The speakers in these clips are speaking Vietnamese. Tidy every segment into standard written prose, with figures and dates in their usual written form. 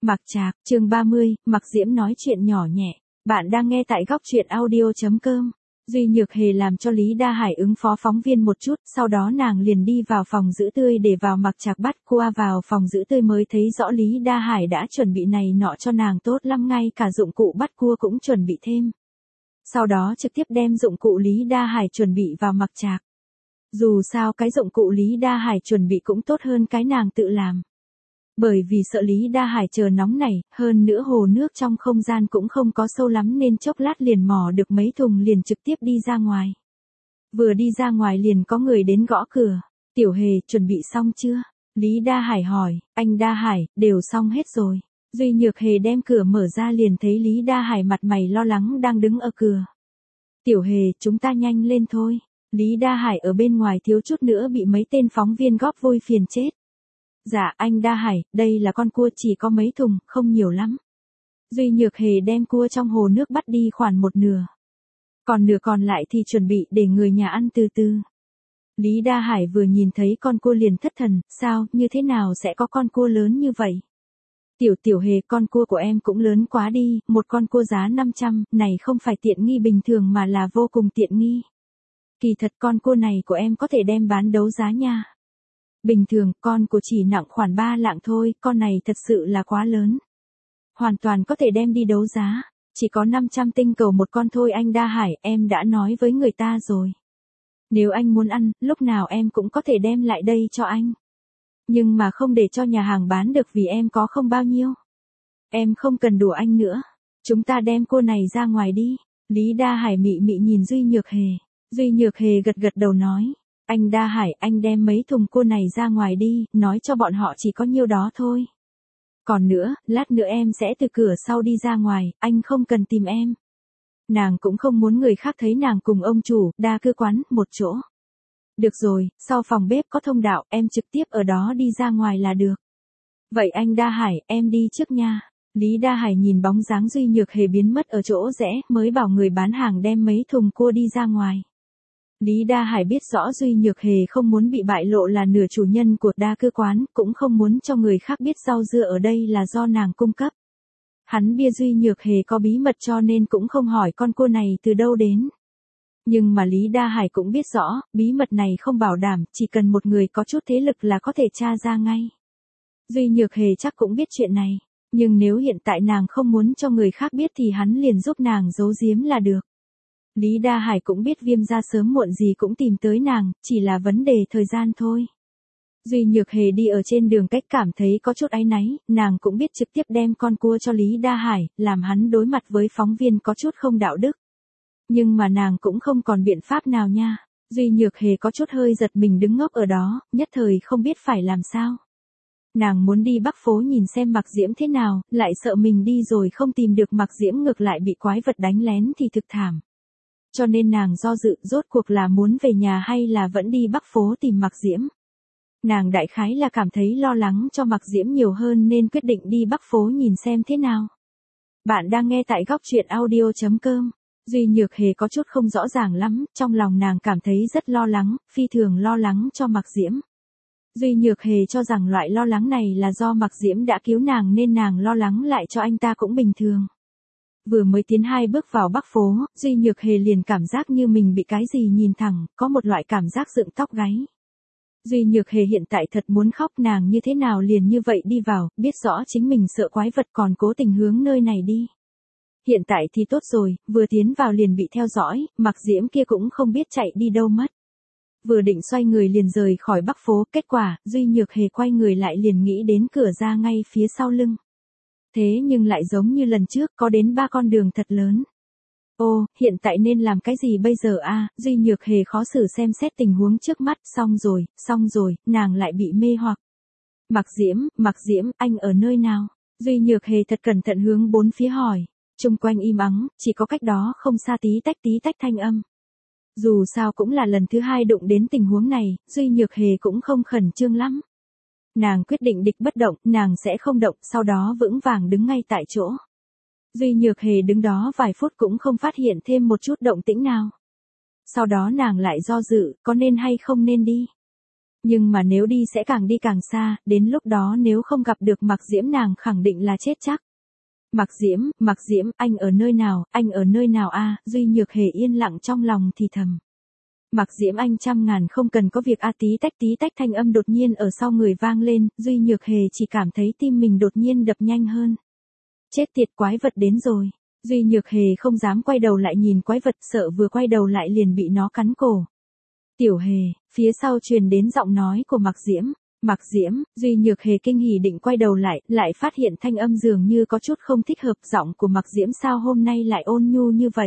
Mặc Trạc, chương 30, Mặc Diễm nói chuyện nhỏ nhẹ. Bạn đang nghe tại góc truyện audio.com. Duy Nhược Hề làm cho Lý Đa Hải ứng phó phóng viên một chút, sau đó nàng liền đi vào phòng giữ tươi để vào Mặc Trạc bắt qua vào phòng giữ tươi mới thấy rõ Lý Đa Hải đã chuẩn bị này nọ cho nàng tốt lắm, ngay cả dụng cụ bắt cua cũng chuẩn bị thêm. Sau đó trực tiếp đem dụng cụ Lý Đa Hải chuẩn bị vào Mặc Trạc. Dù sao cái dụng cụ Lý Đa Hải chuẩn bị cũng tốt hơn cái nàng tự làm. Bởi vì sợ Lý Đa Hải chờ nóng này, hơn nữa hồ nước trong không gian cũng không có sâu lắm nên chốc lát liền mò được mấy thùng liền trực tiếp đi ra ngoài. Vừa đi ra ngoài liền có người đến gõ cửa. Tiểu Hề, chuẩn bị xong chưa? Lý Đa Hải hỏi. Anh Đa Hải, đều xong hết rồi. Duy Nhược Hề đem cửa mở ra liền thấy Lý Đa Hải mặt mày lo lắng đang đứng ở cửa. Tiểu Hề, chúng ta nhanh lên thôi. Lý Đa Hải ở bên ngoài thiếu chút nữa bị mấy tên phóng viên góp vui phiền chết. Dạ anh Đa Hải, đây là con cua chỉ có mấy thùng, không nhiều lắm. Duy Nhược Hề đem cua trong hồ nước bắt đi khoảng một nửa. Còn nửa còn lại thì chuẩn bị để người nhà ăn từ từ. Lý Đa Hải vừa nhìn thấy con cua liền thất thần, sao, như thế nào sẽ có con cua lớn như vậy? Tiểu Hề, con cua của em cũng lớn quá đi, một con cua giá 500, này không phải tiện nghi bình thường mà là vô cùng tiện nghi. Kỳ thật con cua này của em có thể đem bán đấu giá nha. Bình thường, con của chỉ nặng khoảng 3 lạng thôi, con này thật sự là quá lớn. Hoàn toàn có thể đem đi đấu giá, chỉ có 500 tinh cầu một con thôi anh Đa Hải, em đã nói với người ta rồi. Nếu anh muốn ăn, lúc nào em cũng có thể đem lại đây cho anh. Nhưng mà không để cho nhà hàng bán được vì em có không bao nhiêu. Em không cần đùa anh nữa. Chúng ta đem cô này ra ngoài đi. Lý Đa Hải mị mị nhìn Duy Nhược Hề. Duy Nhược Hề gật gật đầu nói. Anh Đa Hải, anh đem mấy thùng cua này ra ngoài đi, nói cho bọn họ chỉ có nhiêu đó thôi. Còn nữa, lát nữa em sẽ từ cửa sau đi ra ngoài, anh không cần tìm em. Nàng cũng không muốn người khác thấy nàng cùng ông chủ, đa cư quán, một chỗ. Được rồi, sau phòng bếp có thông đạo, em trực tiếp ở đó đi ra ngoài là được. Vậy anh Đa Hải, em đi trước nha. Lý Đa Hải nhìn bóng dáng Duy Nhược Hề biến mất ở chỗ rẽ, mới bảo người bán hàng đem mấy thùng cua đi ra ngoài. Lý Đa Hải biết rõ Duy Nhược Hề không muốn bị bại lộ là nửa chủ nhân của đa cư quán, cũng không muốn cho người khác biết rau dưa ở đây là do nàng cung cấp. Hắn bia Duy Nhược Hề có bí mật cho nên cũng không hỏi con cua này từ đâu đến. Nhưng mà Lý Đa Hải cũng biết rõ, bí mật này không bảo đảm, chỉ cần một người có chút thế lực là có thể tra ra ngay. Duy Nhược Hề chắc cũng biết chuyện này, nhưng nếu hiện tại nàng không muốn cho người khác biết thì hắn liền giúp nàng giấu giếm là được. Lý Đa Hải cũng biết Viêm gia sớm muộn gì cũng tìm tới nàng, chỉ là vấn đề thời gian thôi. Duy Nhược Hề đi ở trên đường cách cảm thấy có chút áy náy, nàng cũng biết trực tiếp đem con cua cho Lý Đa Hải, làm hắn đối mặt với phóng viên có chút không đạo đức. Nhưng mà nàng cũng không còn biện pháp nào nha. Duy Nhược Hề có chút hơi giật mình đứng ngốc ở đó, nhất thời không biết phải làm sao. Nàng muốn đi Bắc phố nhìn xem Mặc Diễm thế nào, lại sợ mình đi rồi không tìm được Mặc Diễm ngược lại bị quái vật đánh lén thì thực thảm. Cho nên nàng do dự rốt cuộc là muốn về nhà hay là vẫn đi Bắc phố tìm Mặc Diễm. Nàng đại khái là cảm thấy lo lắng cho Mặc Diễm nhiều hơn nên quyết định đi Bắc phố nhìn xem thế nào. Bạn đang nghe tại góc truyện audio.com. Duy Nhược Hề có chút không rõ ràng lắm, trong lòng nàng cảm thấy rất lo lắng, phi thường lo lắng cho Mặc Diễm. Duy Nhược Hề cho rằng loại lo lắng này là do Mặc Diễm đã cứu nàng nên nàng lo lắng lại cho anh ta cũng bình thường. Vừa mới tiến 2 bước vào Bắc phố, Duy Nhược Hề liền cảm giác như mình bị cái gì nhìn thẳng, có một loại cảm giác dựng tóc gáy. Duy Nhược Hề hiện tại thật muốn khóc, nàng như thế nào liền như vậy đi vào, biết rõ chính mình sợ quái vật còn cố tình hướng nơi này đi. Hiện tại thì tốt rồi, vừa tiến vào liền bị theo dõi, Mặc Diễm kia cũng không biết chạy đi đâu mất. Vừa định xoay người liền rời khỏi Bắc phố, kết quả, Duy Nhược Hề quay người lại liền nghĩ đến cửa ra ngay phía sau lưng. Thế nhưng lại giống như lần trước có đến 3 con đường thật lớn. Ô, hiện tại nên làm cái gì bây giờ a? Duy Nhược Hề khó xử xem xét tình huống trước mắt, xong rồi, nàng lại bị mê hoặc. Mặc Diễm, anh ở nơi nào? Duy Nhược Hề thật cẩn thận hướng bốn phía hỏi. Chung quanh im ắng, chỉ có cách đó không xa tí tách thanh âm. Dù sao cũng là lần thứ 2 đụng đến tình huống này, Duy Nhược Hề cũng không khẩn trương lắm. Nàng quyết định địch bất động, nàng sẽ không động, sau đó vững vàng đứng ngay tại chỗ. Duy Nhược Hề đứng đó vài phút cũng không phát hiện thêm một chút động tĩnh nào. Sau đó nàng lại do dự, có nên hay không nên đi. Nhưng mà nếu đi sẽ càng đi càng xa, đến lúc đó nếu không gặp được Mạc Diễm nàng khẳng định là chết chắc. Mạc Diễm, anh ở nơi nào a? Duy Nhược Hề yên lặng trong lòng thì thầm. Mạc Diễm anh trăm ngàn không cần có việc a. Tí tách thanh âm đột nhiên ở sau người vang lên, Duy Nhược Hề chỉ cảm thấy tim mình đột nhiên đập nhanh hơn. Chết tiệt, quái vật đến rồi. Duy Nhược Hề không dám quay đầu lại nhìn quái vật, sợ vừa quay đầu lại liền bị nó cắn cổ. Tiểu Hề, phía sau truyền đến giọng nói của Mạc Diễm. Mạc Diễm, Duy Nhược Hề kinh hỉ định quay đầu lại phát hiện thanh âm dường như có chút không thích hợp, giọng của Mạc Diễm sao hôm nay lại ôn nhu như vậy.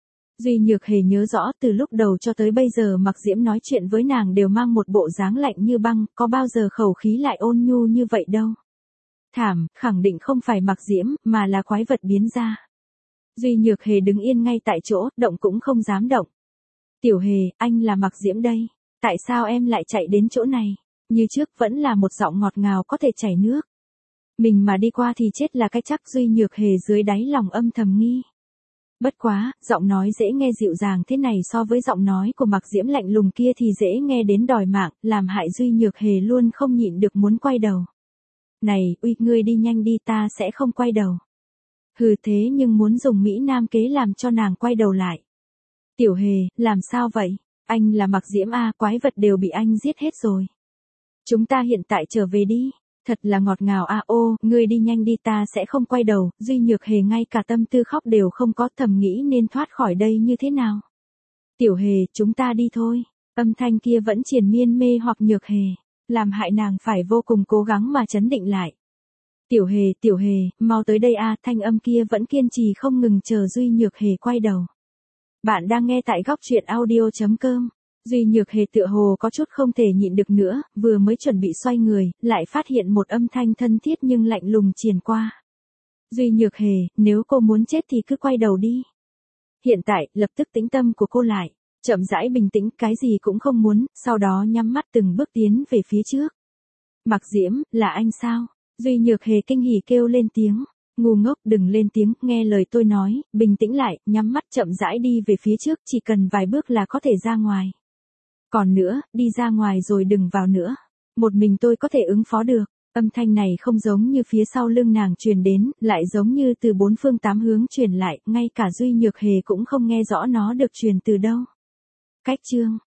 Duy Nhược Hề nhớ rõ từ lúc đầu cho tới bây giờ Mạc Diễm nói chuyện với nàng đều mang một bộ dáng lạnh như băng, có bao giờ khẩu khí lại ôn nhu như vậy đâu. Thảm, khẳng định không phải Mạc Diễm, mà là quái vật biến ra. Duy Nhược Hề đứng yên ngay tại chỗ, động cũng không dám động. Tiểu Hề, anh là Mạc Diễm đây. Tại sao em lại chạy đến chỗ này? Như trước vẫn là một giọng ngọt ngào có thể chảy nước. Mình mà đi qua thì chết là cái chắc. Duy Nhược Hề dưới đáy lòng âm thầm nghi. Bất quá, giọng nói dễ nghe dịu dàng thế này so với giọng nói của Mạc Diễm lạnh lùng kia thì dễ nghe đến đòi mạng, làm hại Duy Nhược Hề luôn không nhịn được muốn quay đầu. Này, ngươi đi nhanh đi, ta sẽ không quay đầu. Hừ, thế nhưng muốn dùng Mỹ Nam kế làm cho nàng quay đầu lại. Tiểu Hề, làm sao vậy? Anh là Mạc Diễm a, quái vật đều bị anh giết hết rồi. Chúng ta hiện tại trở về đi. Thật là ngọt ngào a. Ô, ngươi đi nhanh đi, ta sẽ không quay đầu. Duy Nhược Hề ngay cả tâm tư khóc đều không có, thầm nghĩ nên thoát khỏi đây như thế nào. Tiểu Hề, chúng ta đi thôi. Âm thanh kia vẫn triền miên mê hoặc Nhược Hề, làm hại nàng phải vô cùng cố gắng mà trấn định lại. Tiểu Hề, mau tới đây a. Thanh âm kia vẫn kiên trì không ngừng chờ Duy Nhược Hề quay đầu. Bạn đang nghe tại góc truyện audio.com. Duy Nhược Hề tựa hồ có chút không thể nhịn được nữa, vừa mới chuẩn bị xoay người, lại phát hiện một âm thanh thân thiết nhưng lạnh lùng truyền qua. Duy Nhược Hề, nếu cô muốn chết thì cứ quay đầu đi. Hiện tại, lập tức tĩnh tâm của cô lại, chậm rãi bình tĩnh, cái gì cũng không muốn, sau đó nhắm mắt từng bước tiến về phía trước. Mạc Diễm, là anh sao? Duy Nhược Hề kinh hỉ kêu lên tiếng. Ngu ngốc, đừng lên tiếng, nghe lời tôi nói, bình tĩnh lại, nhắm mắt chậm rãi đi về phía trước, chỉ cần vài bước là có thể ra ngoài. Còn nữa, đi ra ngoài rồi đừng vào nữa. Một mình tôi có thể ứng phó được. Âm thanh này không giống như phía sau lưng nàng truyền đến, lại giống như từ bốn phương tám hướng truyền lại, ngay cả Duy Nhược Hề cũng không nghe rõ nó được truyền từ đâu. Cách chương